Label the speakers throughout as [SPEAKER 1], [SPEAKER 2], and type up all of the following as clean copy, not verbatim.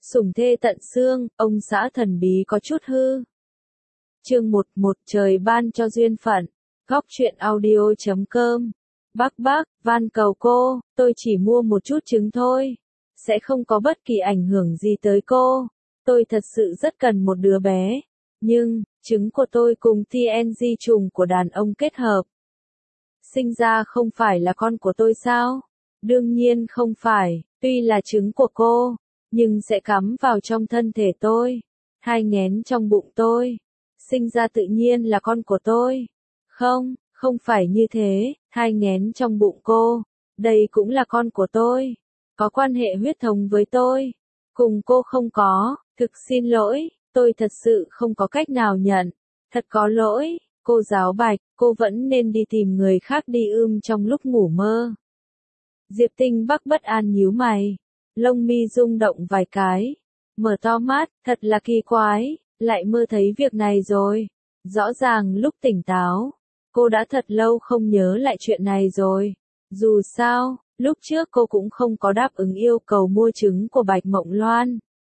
[SPEAKER 1] Sủng thê tận xương, ông xã thần bí có chút hư. Chương 11 trời ban cho duyên phận. Góc truyện audio.com. Bác, van cầu cô, tôi chỉ mua một chút trứng thôi. Sẽ không có bất kỳ ảnh hưởng gì tới cô. Tôi thật sự rất cần một đứa bé. Nhưng, trứng của tôi cùng TNG trùng của đàn ông kết hợp. Sinh ra không phải là con của tôi sao? Đương nhiên không phải, tuy là trứng của cô, nhưng sẽ cắm vào trong thân thể tôi, thai nghén trong bụng tôi. Sinh ra tự nhiên là con của tôi. Không phải như thế, thai nghén trong bụng cô, đây cũng là con của tôi. Có quan hệ huyết thống với tôi. Cùng cô không có, thực xin lỗi, tôi thật sự không có cách nào nhận. Thật có lỗi, cô giáo Bạch, cô vẫn nên đi tìm người khác đi trong lúc ngủ mơ. Diệp Tinh Bắc bất an nhíu mày, lông mi rung động vài cái, mở to mắt, thật là kỳ quái, lại mơ thấy việc này rồi. Rõ ràng lúc tỉnh táo, cô đã thật lâu không nhớ lại chuyện này rồi. Dù sao, lúc trước cô cũng không có đáp ứng yêu cầu mua trứng của Bạch Mộng Loan.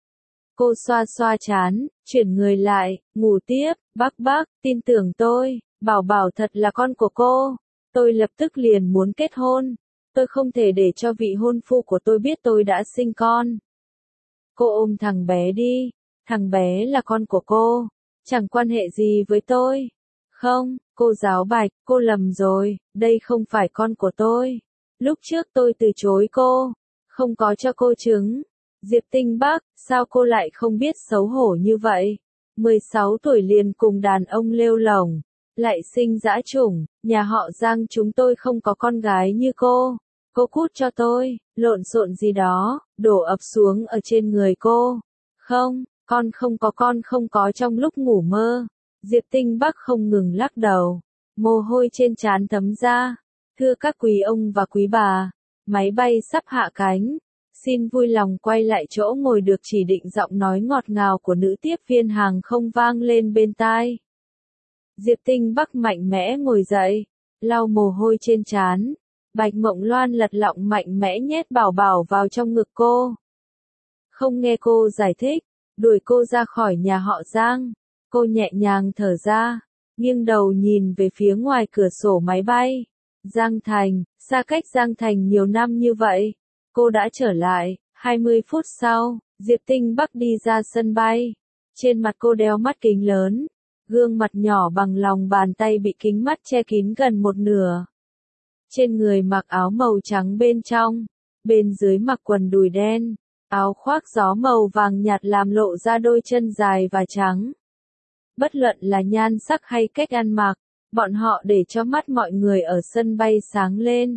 [SPEAKER 1] Cô xoa xoa trán, chuyển người lại, ngủ tiếp. Bác, tin tưởng tôi, Bảo Bảo thật là con của cô. Tôi lập tức liền muốn kết hôn. Tôi không thể để cho vị hôn phu của tôi biết tôi đã sinh con. Cô ôm thằng bé đi, thằng bé là con của cô, chẳng quan hệ gì với tôi. Không, cô giáo Bạch, cô lầm rồi, đây không phải con của tôi. Lúc trước tôi từ chối cô, không có cho cô trứng. Diệp Tinh Bắc, sao cô lại không biết xấu hổ như vậy? 16 tuổi liền cùng đàn ông lêu lổng, lại sinh dã chủng, nhà họ Giang chúng tôi không có con gái như cô. Cô cút cho tôi, lộn xộn gì đó, đổ ập xuống ở trên người cô. Không, con không có trong lúc ngủ mơ. Diệp Tinh Bắc không ngừng lắc đầu, mồ hôi trên trán thấm ra. Thưa các quý ông và quý bà, máy bay sắp hạ cánh. Xin vui lòng quay lại chỗ ngồi, được chỉ định giọng nói ngọt ngào của nữ tiếp viên hàng không vang lên bên tai. Diệp Tinh Bắc mạnh mẽ ngồi dậy, lau mồ hôi trên trán. Bạch Mộng Loan lật lọng mạnh mẽ nhét Bảo Bảo vào trong ngực cô. Không nghe cô giải thích, đuổi cô ra khỏi nhà họ Giang. Cô nhẹ nhàng thở ra, nghiêng đầu nhìn về phía ngoài cửa sổ máy bay. Giang Thành, xa cách Giang Thành nhiều năm như vậy. Cô đã trở lại. 20 phút sau, Diệp Tinh Bắc đi ra sân bay. Trên mặt cô đeo mắt kính lớn, gương mặt nhỏ bằng lòng bàn tay bị kính mắt che kín gần một nửa. Trên người mặc áo màu trắng bên trong, bên dưới mặc quần đùi đen, áo khoác gió màu vàng nhạt làm lộ ra đôi chân dài và trắng. Bất luận là nhan sắc hay cách ăn mặc, bọn họ để cho mắt mọi người ở sân bay sáng lên.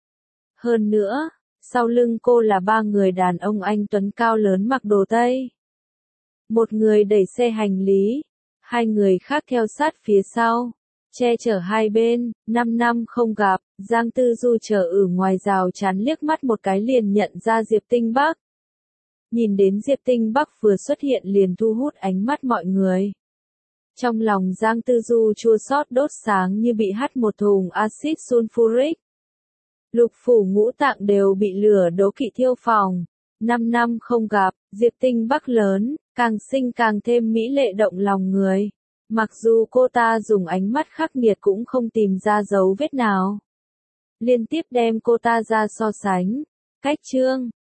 [SPEAKER 1] Hơn nữa, sau lưng cô là 3 người đàn ông anh tuấn cao lớn mặc đồ Tây. Một người đẩy xe hành lý, 2 người khác theo sát phía sau, che chở hai bên. 5 năm không gặp, Giang Tư Du chờ ở ngoài rào chắn liếc mắt một cái liền nhận ra Diệp Tinh Bắc. Nhìn đến Diệp Tinh Bắc vừa xuất hiện liền thu hút ánh mắt mọi người. Trong lòng Giang Tư Du chua xót đốt sáng như bị hắt một thùng axit sulfuric. Lục phủ ngũ tạng đều bị lửa đố kỵ thiêu phòng. 5 năm không gặp, Diệp Tinh Bắc lớn, càng xinh càng thêm mỹ lệ động lòng người. Mặc dù cô ta dùng ánh mắt khắc nghiệt cũng không tìm ra dấu vết nào. Liên tiếp đem cô ta ra so sánh. Cách trương,